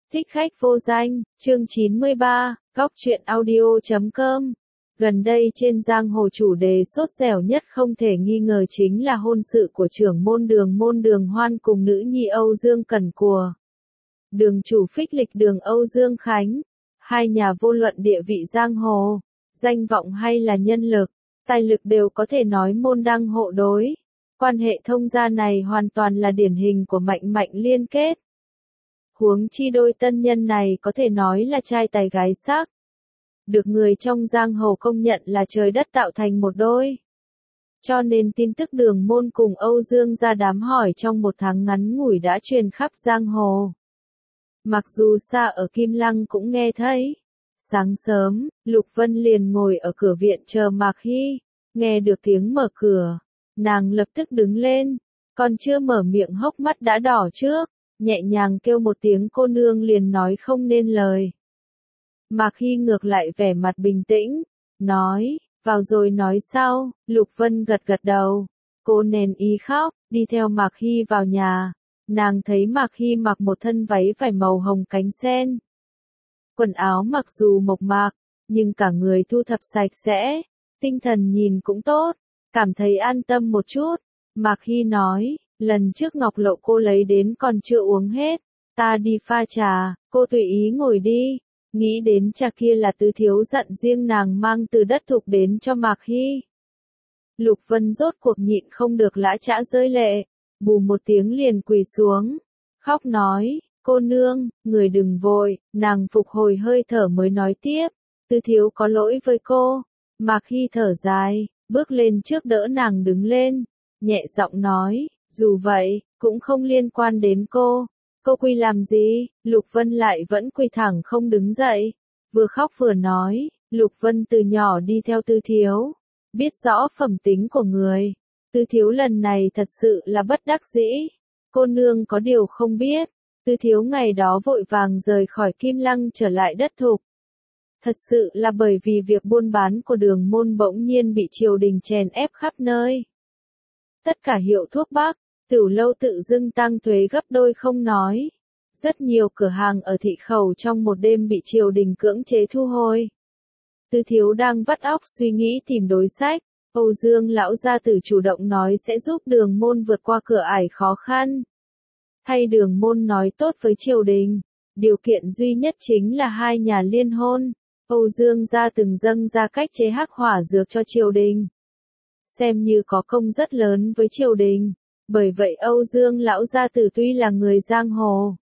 Thích khách vô danh, chương 93, góc truyện audio.com. Gần đây trên giang hồ chủ đề sốt dẻo nhất không thể nghi ngờ chính là hôn sự của trưởng môn Đường Hoan cùng nữ nhi Âu Dương Cẩn của Đường chủ phích lịch Đường Âu Dương Khánh. Hai nhà vô luận địa vị giang hồ, danh vọng hay là nhân lực, tài lực đều có thể nói môn đăng hộ đối. Quan hệ thông gia này hoàn toàn là điển hình của mạnh liên kết. Huống chi đôi tân nhân này có thể nói là trai tài gái sắc. Được người trong giang hồ công nhận là trời đất tạo thành một đôi. Cho nên tin tức Đường môn cùng Âu Dương ra đám hỏi trong một tháng ngắn ngủi đã truyền khắp giang hồ. Mặc dù xa ở Kim Lăng cũng nghe thấy. Sáng sớm, Lục Vân liền ngồi ở cửa viện chờ Mạc Hy. Nghe được tiếng mở cửa, nàng lập tức đứng lên. Còn chưa mở miệng hốc mắt đã đỏ trước. Nhẹ nhàng kêu một tiếng cô nương liền nói không nên lời. Mạc Hy ngược lại vẻ mặt bình tĩnh, nói, vào rồi nói sau. Lục Vân gật đầu. Cô nén ý khóc, đi theo Mạc Hy vào nhà. Nàng thấy Mạc Hy mặc một thân váy vải màu hồng cánh sen. Quần áo mặc dù mộc mạc, nhưng cả người thu thập sạch sẽ, tinh thần nhìn cũng tốt, cảm thấy an tâm một chút. Mạc Hy nói, lần trước ngọc lậu cô lấy đến còn chưa uống hết, ta đi pha trà, cô tùy ý ngồi đi. Nghĩ đến trà kia là Tứ thiếu dặn riêng nàng mang từ đất thục đến cho Mạc Hy. Lục Vân rốt cuộc nhịn không được lã chã rơi lệ, bù một tiếng liền quỳ xuống, khóc nói, cô nương, người đừng vội. Nàng phục hồi hơi thở mới nói tiếp, Tứ thiếu có lỗi với cô. Mạc Hy thở dài, bước lên trước đỡ nàng đứng lên, nhẹ giọng nói, dù vậy, cũng không liên quan đến cô. Cô quỳ làm gì? Lục Vân lại vẫn quỳ thẳng không đứng dậy. Vừa khóc vừa nói, Lục Vân từ nhỏ đi theo Tứ thiếu, biết rõ phẩm tính của người. Tứ thiếu lần này thật sự là bất đắc dĩ. Cô nương có điều không biết, Tứ thiếu ngày đó vội vàng rời khỏi Kim Lăng trở lại đất thục. Thật sự là bởi vì việc buôn bán của Đường môn bỗng nhiên bị triều đình chèn ép khắp nơi. Tất cả hiệu thuốc bắc, tiểu lâu tự dưng tăng thuế gấp đôi không nói. Rất nhiều cửa hàng ở thị khẩu trong một đêm bị triều đình cưỡng chế thu hồi. Tứ thiếu đang vắt óc suy nghĩ tìm đối sách. Âu Dương lão gia tử chủ động nói sẽ giúp Đường môn vượt qua cửa ải khó khăn. Thay Đường môn nói tốt với triều đình. Điều kiện duy nhất chính là hai nhà liên hôn. Âu Dương gia từng dâng ra cách chế hắc hỏa dược cho triều đình. Xem như có công rất lớn với triều đình. Bởi vậy Âu Dương lão gia tử tuy là người giang hồ,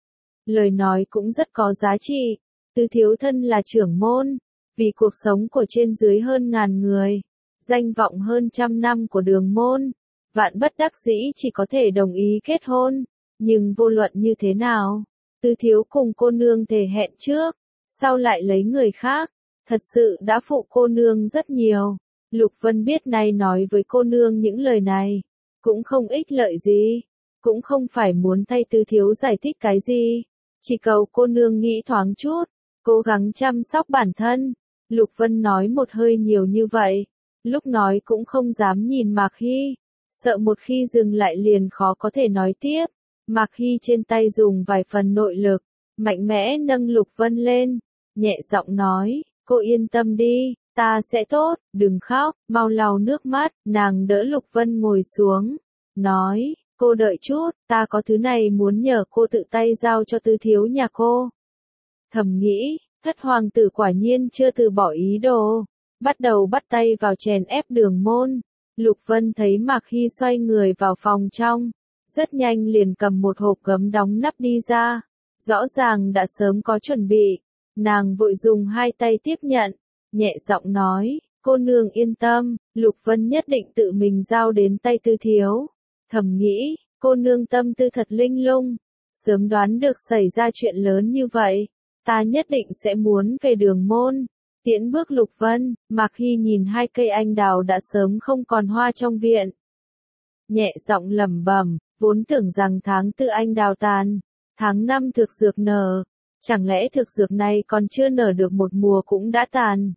lời nói cũng rất có giá trị. Tứ thiếu thân là trưởng môn, vì cuộc sống của trên dưới hơn ngàn người, danh vọng hơn trăm năm của Đường môn, vạn bất đắc dĩ chỉ có thể đồng ý kết hôn. Nhưng vô luận như thế nào, Tứ thiếu cùng cô nương thề hẹn trước, sau lại lấy người khác, thật sự đã phụ cô nương rất nhiều. Lục Vân biết nay nói với cô nương những lời này, cũng không ích lợi gì, cũng không phải muốn thay Tứ thiếu giải thích cái gì, chỉ cầu cô nương nghĩ thoáng chút, cố gắng chăm sóc bản thân. Lục Vân nói một hơi nhiều như vậy, lúc nói cũng không dám nhìn Mạc Hy, sợ một khi dừng lại liền khó có thể nói tiếp. Mạc Hy trên tay dùng vài phần nội lực, mạnh mẽ nâng Lục Vân lên, nhẹ giọng nói, cô yên tâm đi, ta sẽ tốt, đừng khóc, mau lau nước mắt. Nàng đỡ Lục Vân ngồi xuống, nói, cô đợi chút, ta có thứ này muốn nhờ cô tự tay giao cho Tứ thiếu nhà cô. Thầm nghĩ, thất hoàng tử quả nhiên chưa từ bỏ ý đồ, bắt đầu bắt tay vào chèn ép Đường môn. Lục Vân thấy Mạc Hy xoay người vào phòng trong, rất nhanh liền cầm một hộp gấm đóng nắp đi ra, rõ ràng đã sớm có chuẩn bị. Nàng vội dùng hai tay tiếp nhận, nhẹ giọng nói, cô nương yên tâm, Lục Vân nhất định tự mình giao đến tay Tứ thiếu. Thầm nghĩ, cô nương tâm tư thật linh lung, sớm đoán được xảy ra chuyện lớn như vậy, ta nhất định sẽ muốn về Đường môn. Tiễn bước Lục Vân, Mạc Hy nhìn hai cây anh đào đã sớm không còn hoa trong viện, nhẹ giọng lẩm bẩm, vốn tưởng rằng tháng 4 anh đào tàn, tháng 5 thực dược nở, chẳng lẽ thực dược này còn chưa nở được một mùa cũng đã tàn.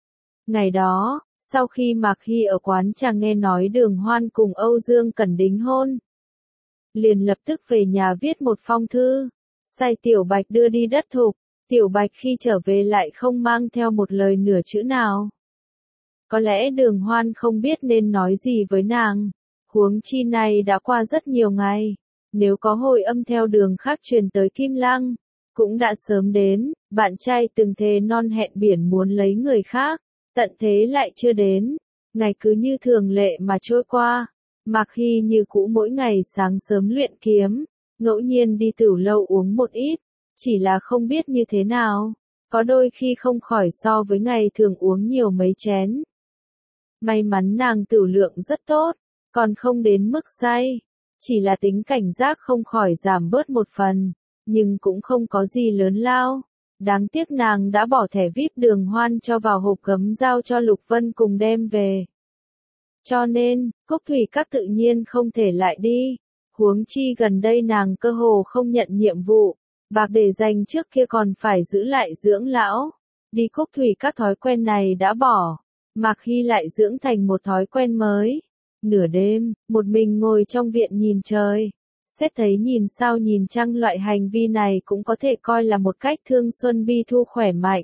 Ngày đó, sau khi Mạc Hy ở quán trà nghe nói Đường Hoan cùng Âu Dương Cẩn đính hôn, liền lập tức về nhà viết một phong thư, sai Tiểu Bạch đưa đi đất thục. Tiểu Bạch khi trở về lại không mang theo một lời nửa chữ nào. Có lẽ Đường Hoan không biết nên nói gì với nàng. Huống chi này đã qua rất nhiều ngày. Nếu có hồi âm theo đường khác truyền tới Kim Lăng, cũng đã sớm đến. Bạn trai từng thề non hẹn biển muốn lấy người khác, tận thế lại chưa đến. Ngày cứ như thường lệ mà trôi qua. Mạc Hy như cũ mỗi ngày sáng sớm luyện kiếm, ngẫu nhiên đi tửu lâu uống một ít, chỉ là không biết như thế nào, có đôi khi không khỏi so với ngày thường uống nhiều mấy chén. May mắn nàng tửu lượng rất tốt, còn không đến mức say, chỉ là tính cảnh giác không khỏi giảm bớt một phần, nhưng cũng không có gì lớn lao. Đáng tiếc nàng đã bỏ thẻ VIP Đường Hoan cho vào hộp gấm giao cho Lục Vân cùng đem về. Cho nên, Cúc Thủy Các tự nhiên không thể lại đi. Huống chi gần đây nàng cơ hồ không nhận nhiệm vụ, bạc để dành trước kia còn phải giữ lại dưỡng lão. Đi Cúc Thủy Các thói quen này đã bỏ, Mạc Hy lại dưỡng thành một thói quen mới. Nửa đêm, một mình ngồi trong viện nhìn trời. Xét thấy nhìn sao nhìn trăng loại hành vi này cũng có thể coi là một cách thương xuân bi thu khỏe mạnh.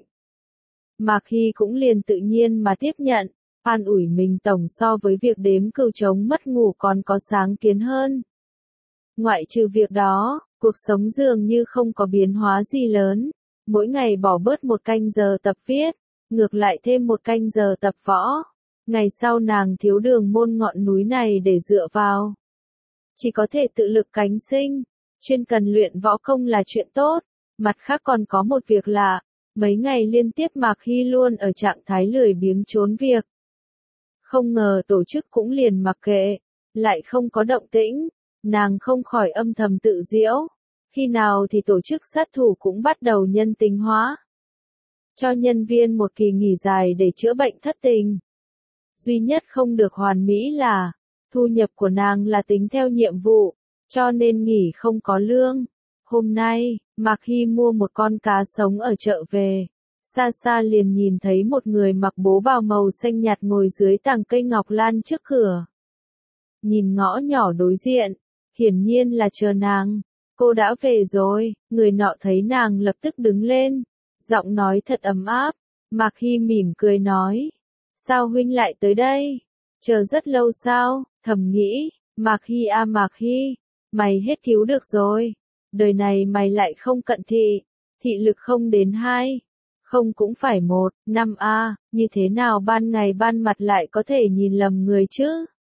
Mạc Hy cũng liền tự nhiên mà tiếp nhận, an ủi mình tổng so với việc đếm cừu trống mất ngủ còn có sáng kiến hơn. Ngoại trừ việc đó, cuộc sống dường như không có biến hóa gì lớn, mỗi ngày bỏ bớt một canh giờ tập viết, ngược lại thêm một canh giờ tập võ. Ngày sau nàng thiếu Đường Môn ngọn núi này để dựa vào, chỉ có thể tự lực cánh sinh, chuyên cần luyện võ công là chuyện tốt, mặt khác còn có một việc lạ, mấy ngày liên tiếp Mạc Hy luôn ở trạng thái lười biếng trốn việc. Không ngờ tổ chức cũng liền mặc kệ, lại không có động tĩnh, nàng không khỏi âm thầm tự giễu, khi nào thì tổ chức sát thủ cũng bắt đầu nhân tính hóa. Cho nhân viên một kỳ nghỉ dài để chữa bệnh thất tình. Duy nhất không được hoàn mỹ là, thu nhập của nàng là tính theo nhiệm vụ, cho nên nghỉ không có lương. Hôm nay, Mạc Hy mua một con cá sống ở chợ về. Xa xa liền nhìn thấy một người mặc bố bào màu xanh nhạt ngồi dưới tàng cây ngọc lan trước cửa. Nhìn ngõ nhỏ đối diện, hiển nhiên là chờ nàng. Cô đã về rồi, người nọ thấy nàng lập tức đứng lên, giọng nói thật ấm áp. Mạc Hy mỉm cười nói, sao huynh lại tới đây? Chờ rất lâu sao? Thầm nghĩ, Mạc Hy à Mạc Hy, mày hết cứu được rồi. Đời này mày lại không cận thị, thị lực không đến 2, không cũng phải 1, 5 a, như thế nào ban ngày ban mặt lại có thể nhìn lầm người chứ?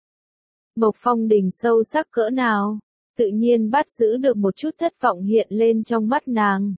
Mộc Phong Đình sâu sắc cỡ nào, tự nhiên bắt giữ được một chút thất vọng hiện lên trong mắt nàng.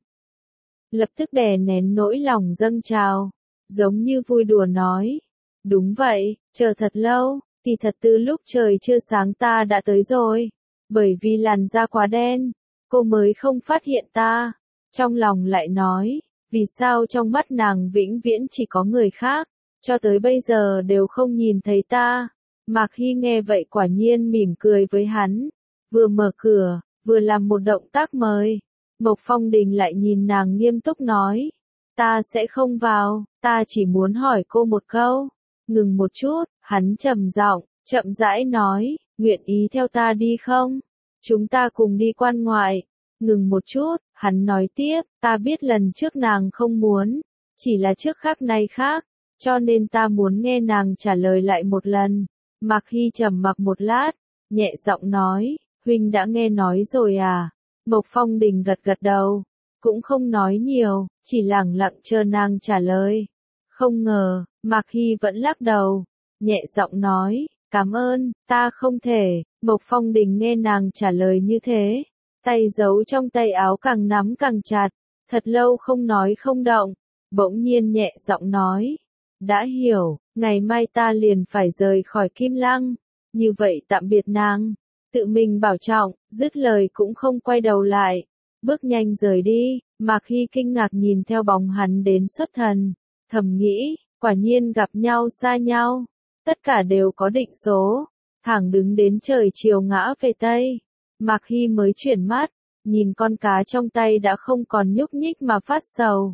Lập tức đè nén nỗi lòng dâng trào, giống như vui đùa nói, đúng vậy, chờ thật lâu, thì thật từ lúc trời chưa sáng ta đã tới rồi, bởi vì làn da quá đen, cô mới không phát hiện ta. Trong lòng lại nói, vì sao trong mắt nàng vĩnh viễn chỉ có người khác, cho tới bây giờ đều không nhìn thấy ta. Mạc Hy nghe vậy quả nhiên mỉm cười với hắn, vừa mở cửa, vừa làm một động tác mời. Mộc Phong Đình lại nhìn nàng nghiêm túc nói, ta sẽ không vào, ta chỉ muốn hỏi cô một câu. Ngừng một chút, hắn trầm giọng, chậm rãi nói, nguyện ý theo ta đi không? Chúng ta cùng đi quan ngoại. Ngừng một chút, hắn nói tiếp, ta biết lần trước nàng không muốn, chỉ là trước khác nay khác, cho nên ta muốn nghe nàng trả lời lại một lần. Mạc Hy trầm mặc một lát, nhẹ giọng nói, huynh đã nghe nói rồi à? Mộc Phong Đình gật gật đầu, cũng không nói nhiều, chỉ lẳng lặng chờ nàng trả lời. Không ngờ, Mạc Hy vẫn lắc đầu, nhẹ giọng nói, cảm ơn, ta không thể. Mộc Phong Đình nghe nàng trả lời như thế, tay giấu trong tay áo càng nắm càng chặt, thật lâu không nói không động, bỗng nhiên nhẹ giọng nói, đã hiểu, ngày mai ta liền phải rời khỏi Kim Lăng, như vậy tạm biệt nàng, tự mình bảo trọng, dứt lời cũng không quay đầu lại, bước nhanh rời đi. Mạc Hy kinh ngạc nhìn theo bóng hắn đến xuất thần, thầm nghĩ, quả nhiên gặp nhau xa nhau, tất cả đều có định số, thẳng đứng đến trời chiều ngã về Tây. Mạc Hy mới chuyển mắt, nhìn con cá trong tay đã không còn nhúc nhích mà phát sầu.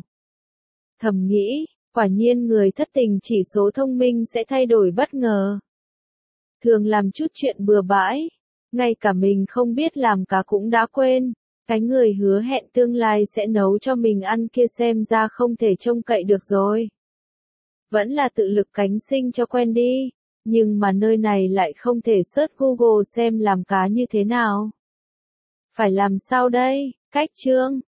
Thầm nghĩ, quả nhiên người thất tình chỉ số thông minh sẽ thay đổi bất ngờ. Thường làm chút chuyện bừa bãi, ngay cả mình không biết làm cá cũng đã quên. Cái người hứa hẹn tương lai sẽ nấu cho mình ăn kia xem ra không thể trông cậy được rồi. Vẫn là tự lực cánh sinh cho quen đi, nhưng mà nơi này lại không thể search Google xem làm cá như thế nào. Phải làm sao đây? Cách chương